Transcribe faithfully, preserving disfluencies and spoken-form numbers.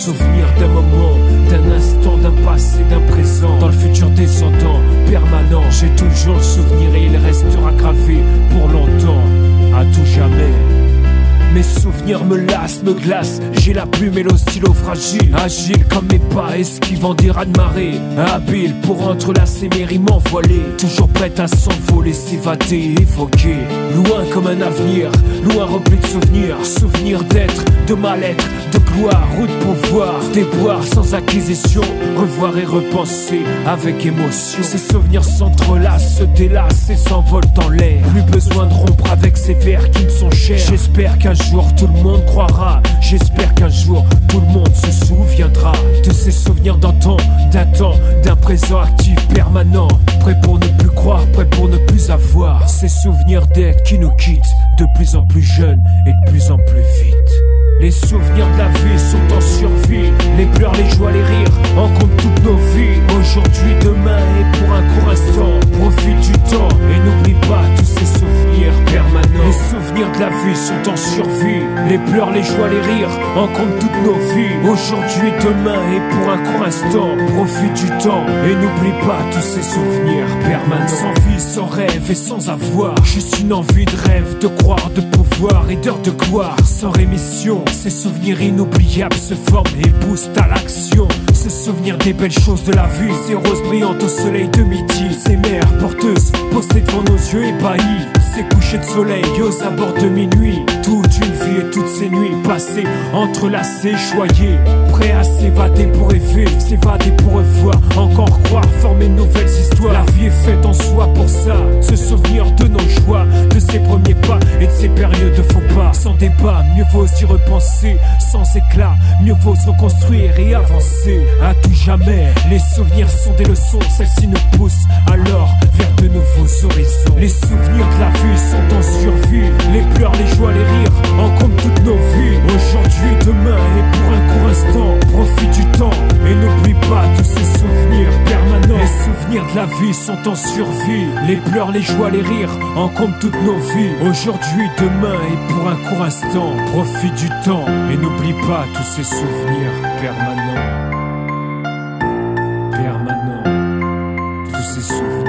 Souvenir d'un moment, d'un instant, d'un passé, d'un présent, dans le futur descendant, permanent. J'ai toujours le souvenir et il restera gravé pour longtemps, à tout jamais. Mes souvenirs me lassent, me glacent. J'ai la plume et le stylo fragile, agile comme mes pas, esquivant des raz-de-marée, habile pour entrelacer mes rimes envoilées, toujours prête à s'envoler, s'évader, évoquer. Loin comme un avenir, loin rempli de souvenirs. Souvenirs d'être, de mal-être, de gloire ou de pouvoir. Déboire sans acquisition, revoir et repenser avec émotion. Ces souvenirs s'entrelacent, se délassent et s'envolent en l'air. Plus besoin de rompre avec ces vers qui me sont chers. J'espère qu'un jour tout le monde croira. J'espère qu'un jour tout le monde se souviendra de ces souvenirs d'antan, d'un temps, d'un présent actif permanent. Prêt pour ne plus croire, prêt pour ne plus avoir. Ces souvenirs d'être qui nous quittent de plus en plus jeunes et de plus en plus vite. Les souvenirs de la vie sont en survie. Les pleurs, les joies, les rires en compte toutes nos vies. Aujourd'hui, demain et pour un court instant. Profite du temps et n'oublie pas tous ces souvenirs permanents. Les souvenirs de la vie sont en survie. Les pleurs, les joies, les rires en compte toutes nos vies. Aujourd'hui, demain et pour un court instant. Profite du temps et n'oublie pas tous ces souvenirs permanents. Sans vie, sans rêve et sans avoir. Juste une envie de rêve, de croire, de pouvoir et d'heures de gloire sans rémission. Ces souvenirs inoubliables se forment et boostent à l'action. Se souvenir des belles choses de la vie. Ces roses brillantes au soleil de midi. Ces mers porteuses posées devant nos yeux ébahis. Ces couchers de soleil aux abords de minuit. Toute une vie et toutes ces nuits passées entrelacées, choyées, prêts à s'évader pour rêver, s'évader pour revoir, encore croire, former de nouvelles histoires. La vie est faite en soi pour ça. Se souvenir de nos joies, de ses premiers pas et de ces périodes de faux pas. Sans débat, mieux vaut s'y repenser. Sans éclat, mieux vaut se reconstruire et avancer. À tout jamais, les souvenirs sont des leçons. Celles-ci nous poussent alors vers de nouveaux horizons. Les souvenirs de la vie sont en survie. Les pleurs, les joies, les rires en compte toutes nos vies. Aujourd'hui, demain et pour un court instant. Profite du temps et n'oublie pas tous ces souvenirs permanents. Les souvenirs de la vie sont en survie. Les pleurs, les joies, les rires en compte toutes nos vies. Aujourd'hui, demain et pour un court instant. Profite du temps et n'oublie pas tous ces souvenirs permanents. Permanents. Tous ces souvenirs.